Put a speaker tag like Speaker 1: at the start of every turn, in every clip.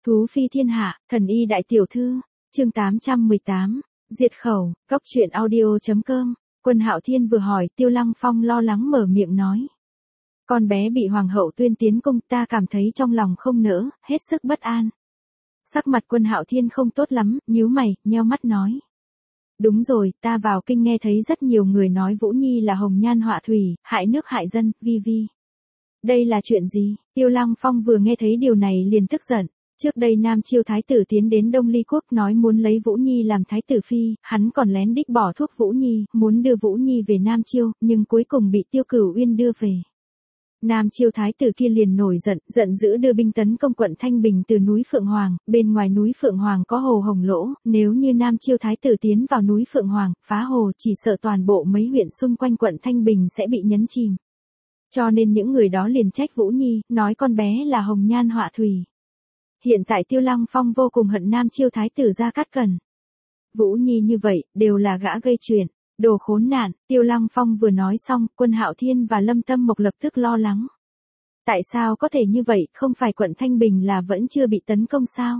Speaker 1: Thú phi thiên hạ, thần y đại tiểu thư, chương 818, diệt khẩu, góc truyện audio.com, Quân Hạo Thiên vừa hỏi Tiêu Lăng Phong lo lắng mở miệng nói. Con bé bị hoàng hậu tuyên tiến cung, ta cảm thấy trong lòng không nỡ, hết sức bất an. Sắc mặt Quân Hạo Thiên không tốt lắm, nhíu mày, nheo mắt nói. Đúng rồi, ta vào kinh nghe thấy rất nhiều người nói Vũ Nhi là hồng nhan họa thủy, hại nước hại dân, vi. Đây là chuyện gì? Tiêu Lăng Phong vừa nghe thấy điều này liền tức giận. Trước đây Nam Chiêu thái tử tiến đến Đông Ly quốc nói muốn lấy Vũ Nhi làm thái tử phi, hắn còn lén đích bỏ thuốc Vũ Nhi, muốn đưa Vũ Nhi về Nam Chiêu, nhưng cuối cùng bị Tiêu Cửu Uyên đưa về. Nam Chiêu thái tử kia liền nổi giận, giận dữ đưa binh tấn công quận Thanh Bình từ núi Phượng Hoàng, bên ngoài núi Phượng Hoàng có hồ Hồng Lỗ, nếu như Nam Chiêu thái tử tiến vào núi Phượng Hoàng, phá hồ chỉ sợ toàn bộ mấy huyện xung quanh quận Thanh Bình sẽ bị nhấn chìm. Cho nên những người đó liền trách Vũ Nhi, nói con bé là hồng nhan họa thủy. Hiện tại Tiêu Lăng Phong vô cùng hận Nam Chiêu thái tử Gia Cát Cẩn. Vũ Nhi như vậy, đều là gã gây chuyện, đồ khốn nạn. Tiêu Lăng Phong vừa nói xong, Quân Hạo Thiên và Lâm Tâm Mộc lập tức lo lắng. Tại sao có thể như vậy, không phải quận Thanh Bình là vẫn chưa bị tấn công sao?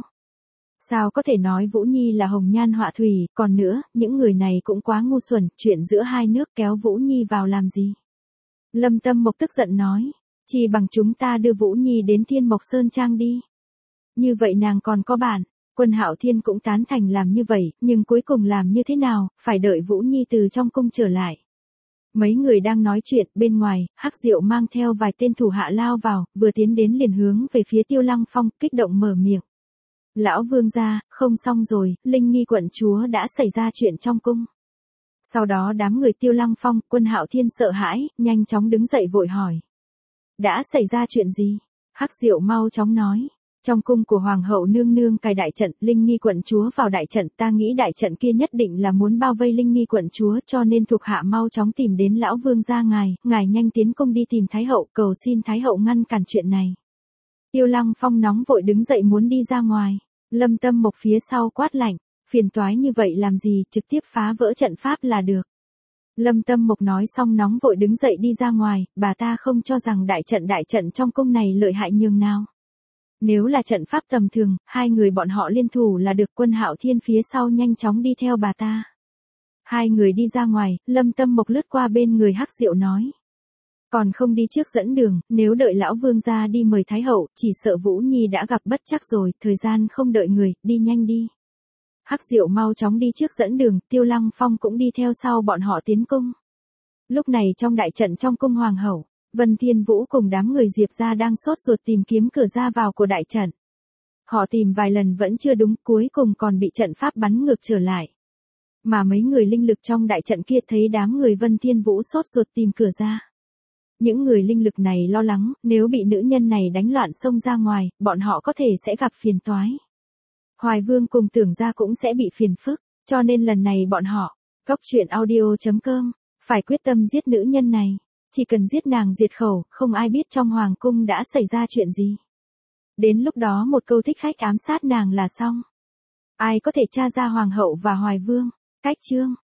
Speaker 1: Sao có thể nói Vũ Nhi là hồng nhan họa thủy, còn nữa, những người này cũng quá ngu xuẩn, chuyện giữa hai nước kéo Vũ Nhi vào làm gì? Lâm Tâm Mộc tức giận nói, chỉ bằng chúng ta đưa Vũ Nhi đến Thiên Mộc Sơn Trang đi. Như vậy nàng còn có bạn. Quân Hạo Thiên cũng tán thành làm như vậy, nhưng cuối cùng làm như thế nào, phải đợi Vũ Nhi từ trong cung trở lại. Mấy người đang nói chuyện, bên ngoài, Hắc Diệu mang theo vài tên thủ hạ lao vào, vừa tiến đến liền hướng về phía Tiêu Lăng Phong, kích động mở miệng. Lão vương gia, không xong rồi, Linh Nghi quận chúa đã xảy ra chuyện trong cung. Sau đó đám người Tiêu Lăng Phong, Quân Hạo Thiên sợ hãi, nhanh chóng đứng dậy vội hỏi. Đã xảy ra chuyện gì? Hắc Diệu mau chóng nói. Trong cung của Hoàng hậu nương nương cài đại trận, Linh Nghi quận chúa vào đại trận, ta nghĩ đại trận kia nhất định là muốn bao vây Linh Nghi quận chúa, cho nên thuộc hạ mau chóng tìm đến lão vương gia ngài nhanh tiến cung đi tìm Thái hậu, cầu xin Thái hậu ngăn cản chuyện này. Tiêu Lăng Phong nóng vội đứng dậy muốn đi ra ngoài, Lâm Tâm Mộc phía sau quát lạnh, phiền toái như vậy làm gì, trực tiếp phá vỡ trận pháp là được. Lâm Tâm Mộc nói xong nóng vội đứng dậy đi ra ngoài, bà ta không cho rằng đại trận trong cung này lợi hại nhường nào. Nếu là trận pháp tầm thường, hai người bọn họ liên thủ là được. Quân Hạo Thiên phía sau nhanh chóng đi theo bà ta. Hai người đi ra ngoài, Lâm Tâm Mộc lướt qua bên người Hắc Diệu nói. Còn không đi trước dẫn đường, nếu đợi lão vương gia đi mời Thái hậu, chỉ sợ Vũ Nhi đã gặp bất trắc rồi, thời gian không đợi người, đi nhanh đi. Hắc Diệu mau chóng đi trước dẫn đường, Tiêu Lăng Phong cũng đi theo sau bọn họ tiến cung. Lúc này trong đại trận trong cung Hoàng hậu, Vân Thiên Vũ cùng đám người Diệp gia đang sốt ruột tìm kiếm cửa ra vào của đại trận. Họ tìm vài lần vẫn chưa đúng, cuối cùng còn bị trận pháp bắn ngược trở lại. Mà mấy người linh lực trong đại trận kia thấy đám người Vân Thiên Vũ sốt ruột tìm cửa ra. Những người linh lực này lo lắng, nếu bị nữ nhân này đánh loạn xông ra ngoài, bọn họ có thể sẽ gặp phiền toái. Hoài Vương cùng Tưởng gia cũng sẽ bị phiền phức, cho nên lần này bọn họ, góc truyện audio.com, phải quyết tâm giết nữ nhân này. Chỉ cần giết nàng diệt khẩu, không ai biết trong hoàng cung đã xảy ra chuyện gì. Đến lúc đó một câu thích khách ám sát nàng là xong. Ai có thể tra ra hoàng hậu và Hoài Vương? Cách chương